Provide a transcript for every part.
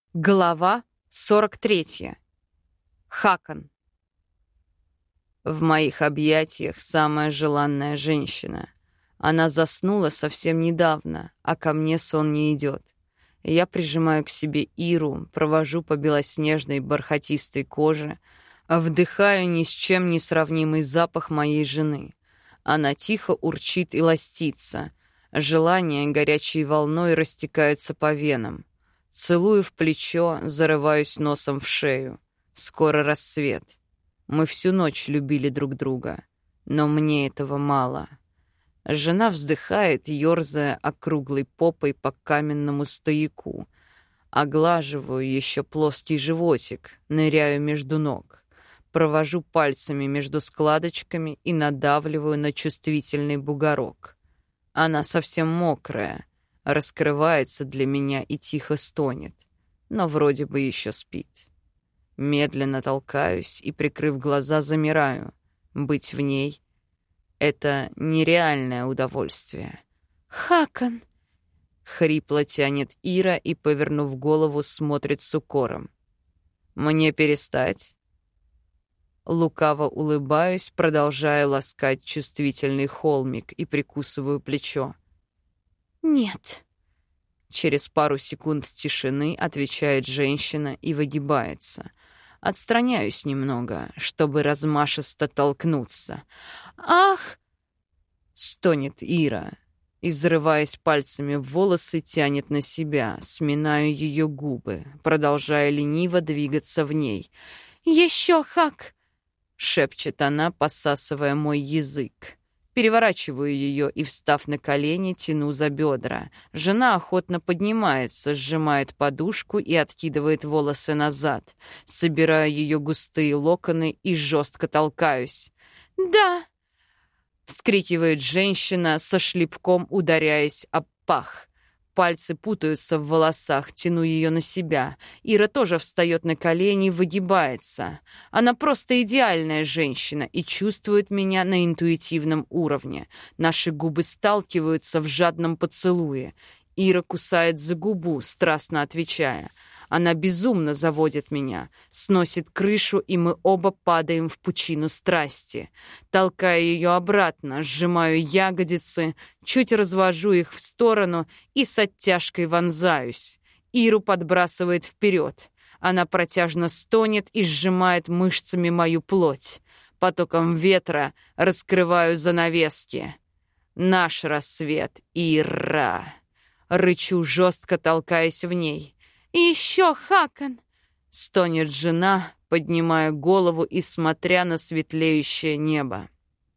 Глава 43. Хакон. В моих объятиях самая желанная женщина. Она заснула совсем недавно, а ко мне сон не идет. Я прижимаю к себе Иру, провожу по белоснежной бархатистой коже, вдыхаю ни с чем не сравнимый запах моей жены. Она тихо урчит и ластится. Желание горячей волной растекается по венам. Целую в плечо, зарываюсь носом в шею. Скоро рассвет. Мы всю ночь любили друг друга, но мне этого мало. Жена вздыхает, ёрзая округлой попой по каменному стояку. Оглаживаю еще плоский животик, ныряю между ног. Провожу пальцами между складочками и надавливаю на чувствительный бугорок. Она совсем мокрая, раскрывается для меня и тихо стонет, но вроде бы еще спит. Медленно толкаюсь и, прикрыв глаза, замираю. Быть в ней — это нереальное удовольствие. «Хакон!» — хрипло тянет Ира и, повернув голову, смотрит с укором. «Мне перестать?» Лукаво улыбаюсь, продолжая ласкать чувствительный холмик, и прикусываю плечо. «Нет». Через пару секунд тишины отвечает женщина и выгибается. Отстраняюсь немного, чтобы размашисто толкнуться. «Ах!» — стонет Ира. И, зарываясь пальцами в волосы, тянет на себя, сминаю ее губы, продолжая лениво двигаться в ней. «Еще, Хак!» — шепчет она, посасывая мой язык. Переворачиваю ее и, встав на колени, тяну за бедра. Жена охотно поднимается, сжимает подушку и откидывает волосы назад. Собираю ее густые локоны и жестко толкаюсь. «Да!» — вскрикивает женщина, со шлепком ударяясь об пах. Пальцы путаются в волосах, тяну ее на себя. Ира тоже встает на колени, выгибается. Она просто идеальная женщина и чувствует меня на интуитивном уровне. Наши губы сталкиваются в жадном поцелуе. Ира кусает за губу, страстно отвечая. Она безумно заводит меня, сносит крышу, и мы оба падаем в пучину страсти. Толкаю ее обратно, сжимаю ягодицы, чуть развожу их в сторону и с оттяжкой вонзаюсь. Иру подбрасывает вперед. Она протяжно стонет и сжимает мышцами мою плоть. Потоком ветра раскрываю занавески. Наш рассвет, Ира. Рычу, жестко толкаясь в ней. «Еще, Хакон!» — стонет жена, поднимая голову и смотря на светлеющее небо.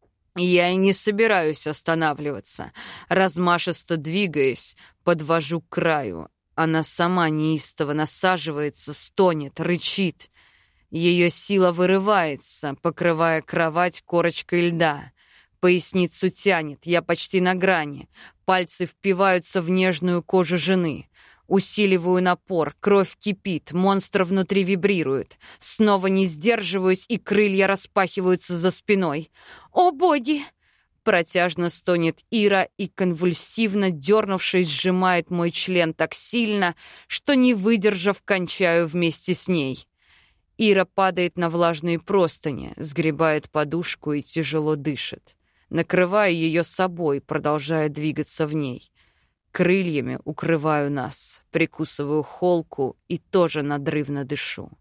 Я и не собираюсь останавливаться. Размашисто двигаясь, подвожу к краю. Она сама неистово насаживается, стонет, рычит. Ее сила вырывается, покрывая кровать корочкой льда. Поясницу тянет, я почти на грани. Пальцы впиваются в нежную кожу жены. Усиливаю напор, кровь кипит, монстр внутри вибрирует. Снова не сдерживаюсь, и крылья распахиваются за спиной. «О, боги!» Протяжно стонет Ира и, конвульсивно дернувшись, сжимает мой член так сильно, что, не выдержав, кончаю вместе с ней. Ира падает на влажные простыни, сгребает подушку и тяжело дышит. Накрываю ее собой, продолжая двигаться в ней. Крыльями укрываю нас, прикусываю холку и тоже надрывно дышу.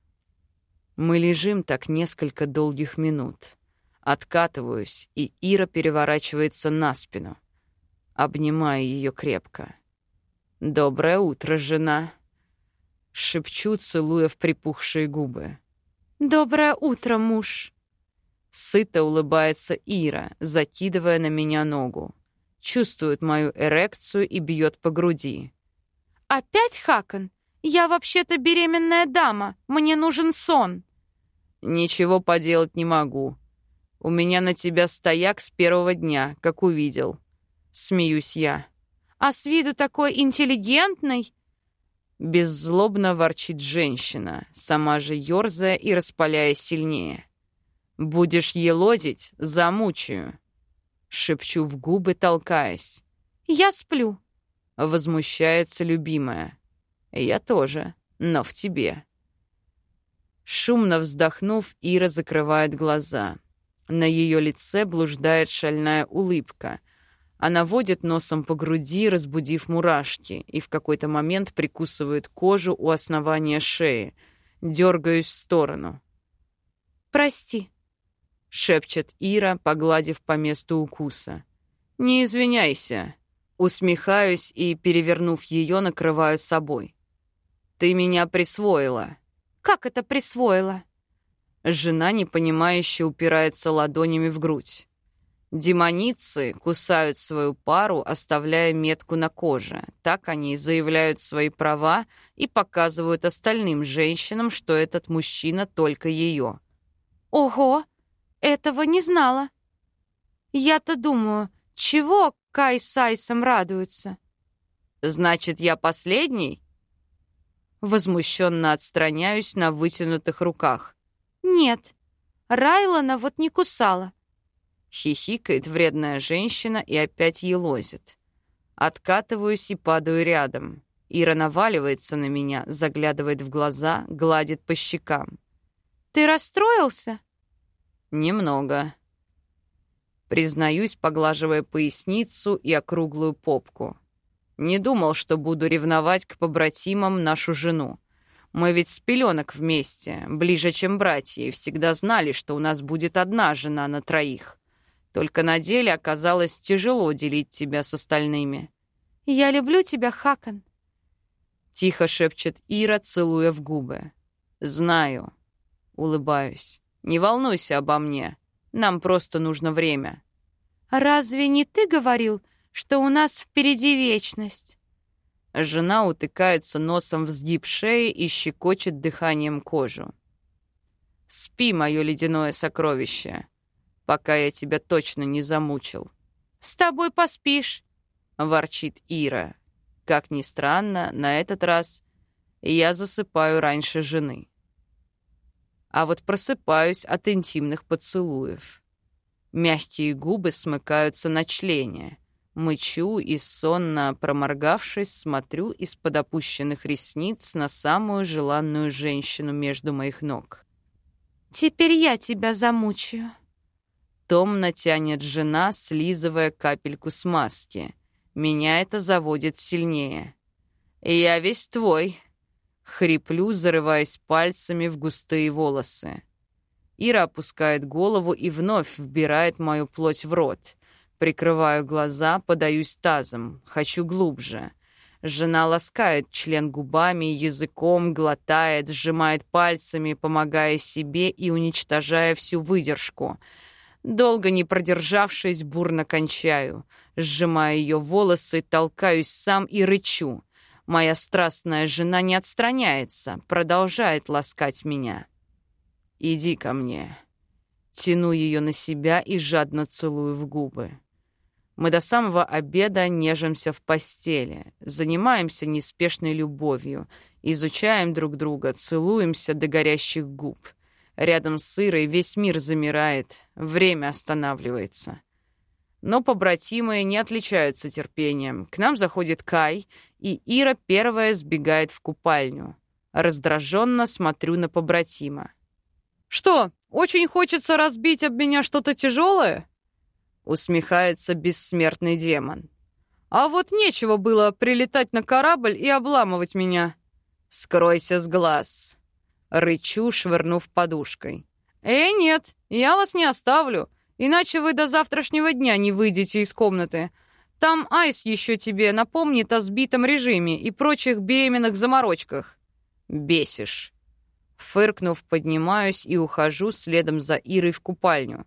Мы лежим так несколько долгих минут. Откатываюсь, и Ира переворачивается на спину. Обнимаю ее крепко. «Доброе утро, жена!» Шепчу, целуя в припухшие губы. «Доброе утро, муж!» Сыто улыбается Ира, закидывая на меня ногу. Чувствует мою эрекцию и бьет по груди. «Опять, Хакон? Я вообще-то беременная дама. Мне нужен сон». «Ничего поделать не могу. У меня на тебя стояк с первого дня, как увидел». Смеюсь я. «А с виду такой интеллигентный?» Беззлобно ворчит женщина, сама же ерзая и распаляясь сильнее. «Будешь елозить — замучаю». Шепчу в губы, толкаясь. «Я сплю». Возмущается любимая. Я тоже. но в тебе». Шумно вздохнув, Ира закрывает глаза. На ее лице блуждает шальная улыбка. Она водит носом по груди, разбудив мурашки, и в какой-то момент прикусывает кожу у основания шеи. Дергаюсь в сторону. «Прости», — шепчет Ира, погладив по месту укуса. «Не извиняйся». Усмехаюсь и, перевернув ее, накрываю собой. «Ты меня присвоила». «Как это присвоила?» Жена непонимающе упирается ладонями в грудь. Демоницы кусают свою пару, оставляя метку на коже. Так они заявляют свои права и показывают остальным женщинам, что этот мужчина только ее. «Ого, этого не знала. Я-то думаю, чего Кай с Айсом радуются?» «Значит, я последний?» Возмущенно отстраняюсь на вытянутых руках. «Нет, Райлана вот не кусала». Хихикает вредная женщина и опять елозит. Откатываюсь и падаю рядом. Ира наваливается на меня, заглядывает в глаза, гладит по щекам. «Ты расстроился?» «Немного». Признаюсь, поглаживая поясницу и округлую попку. Не думал, что буду ревновать к побратимам нашу жену. Мы ведь с пеленок вместе, ближе, чем братья, и всегда знали, что у нас будет одна жена на троих. Только на деле оказалось тяжело делить тебя с остальными. «Я люблю тебя, Хакон», — тихо шепчет Ира, целуя в губы. «Знаю». Улыбаюсь. «Не волнуйся обо мне. Нам просто нужно время». «Разве не ты говорил, что у нас впереди вечность?» Жена утыкается носом в сгиб шеи и щекочет дыханием кожу. «Спи, мое ледяное сокровище, пока я тебя точно не замучил». «С тобой поспишь», — ворчит Ира. Как ни странно, на этот раз я засыпаю раньше жены. А вот просыпаюсь от интимных поцелуев. Мягкие губы смыкаются на члене. Мычу и, сонно проморгавшись, смотрю из-под опущенных ресниц на самую желанную женщину между моих ног. «Теперь я тебя замучаю», — томно тянет жена, слизывая капельку смазки. Меня это заводит сильнее. «Я весь твой», — хриплю, зарываясь пальцами в густые волосы. Ира опускает голову и вновь вбирает мою плоть в рот. Прикрываю глаза, подаюсь тазом. Хочу глубже. Жена ласкает член губами, языком, глотает, сжимает пальцами, помогая себе и уничтожая всю выдержку. Долго не продержавшись, бурно кончаю. Сжимаю ее волосы, толкаюсь сам и рычу. Моя страстная жена не отстраняется, продолжает ласкать меня. «Иди ко мне». Тяну ее на себя и жадно целую в губы. Мы до самого обеда нежимся в постели, занимаемся неспешной любовью, изучаем друг друга, целуемся до горящих губ. Рядом с Ирой весь мир замирает, время останавливается. Но побратимы не отличаются терпением. К нам заходит Кай, и Ира первая сбегает в купальню. Раздраженно смотрю на побратима. «Что, очень хочется разбить об меня что-то тяжелое?» Усмехается бессмертный демон. «А вот нечего было прилетать на корабль и обламывать меня». «Скройся с глаз», — рычу, швырнув подушкой. Нет, я вас не оставлю, иначе вы до завтрашнего дня не выйдете из комнаты. Там Айс еще тебе напомнит о сбитом режиме и прочих беременных заморочках». «Бесишь». Фыркнув, поднимаюсь и ухожу следом за Ирой в купальню.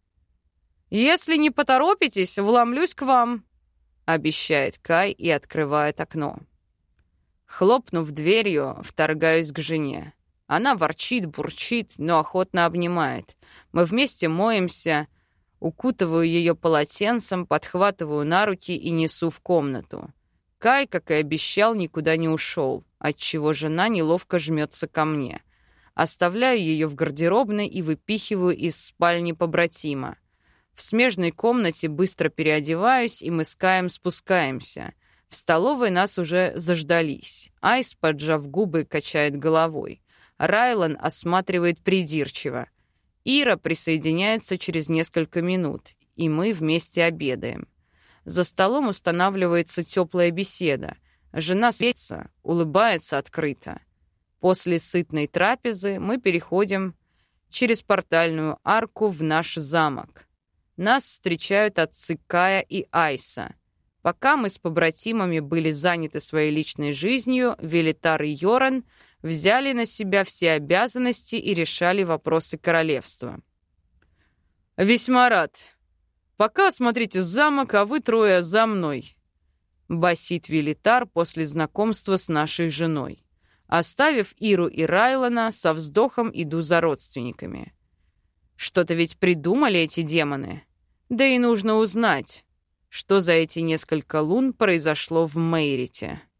«Если не поторопитесь, вломлюсь к вам», — обещает Кай и открывает окно. Хлопнув дверью, вторгаюсь к жене. Она ворчит, бурчит, но охотно обнимает. Мы вместе моемся, укутываю ее полотенцем, подхватываю на руки и несу в комнату. Кай, как и обещал, никуда не ушел, отчего жена неловко жмется ко мне. Оставляю ее в гардеробной и выпихиваю из спальни побратима. В смежной комнате быстро переодеваюсь, и мы с Каем спускаемся. В столовой нас уже заждались. Айс, поджав губы, качает головой. Райлан осматривает придирчиво. Ира присоединяется через несколько минут, и мы вместе обедаем. За столом устанавливается теплая беседа. Жена светится, улыбается открыто. После сытной трапезы мы переходим через портальную арку в наш замок. Нас встречают отцы Кая и Айса. Пока мы с побратимами были заняты своей личной жизнью, Велитар и Йоран взяли на себя все обязанности и решали вопросы королевства. «Весьма рад. Пока осмотрите замок, а вы трое за мной», — басит Велитар после знакомства с нашей женой. Оставив Иру и Райлана, со вздохом иду за родственниками. Что-то ведь придумали эти демоны. Да и нужно узнать, что за эти несколько лун произошло в Мейрите.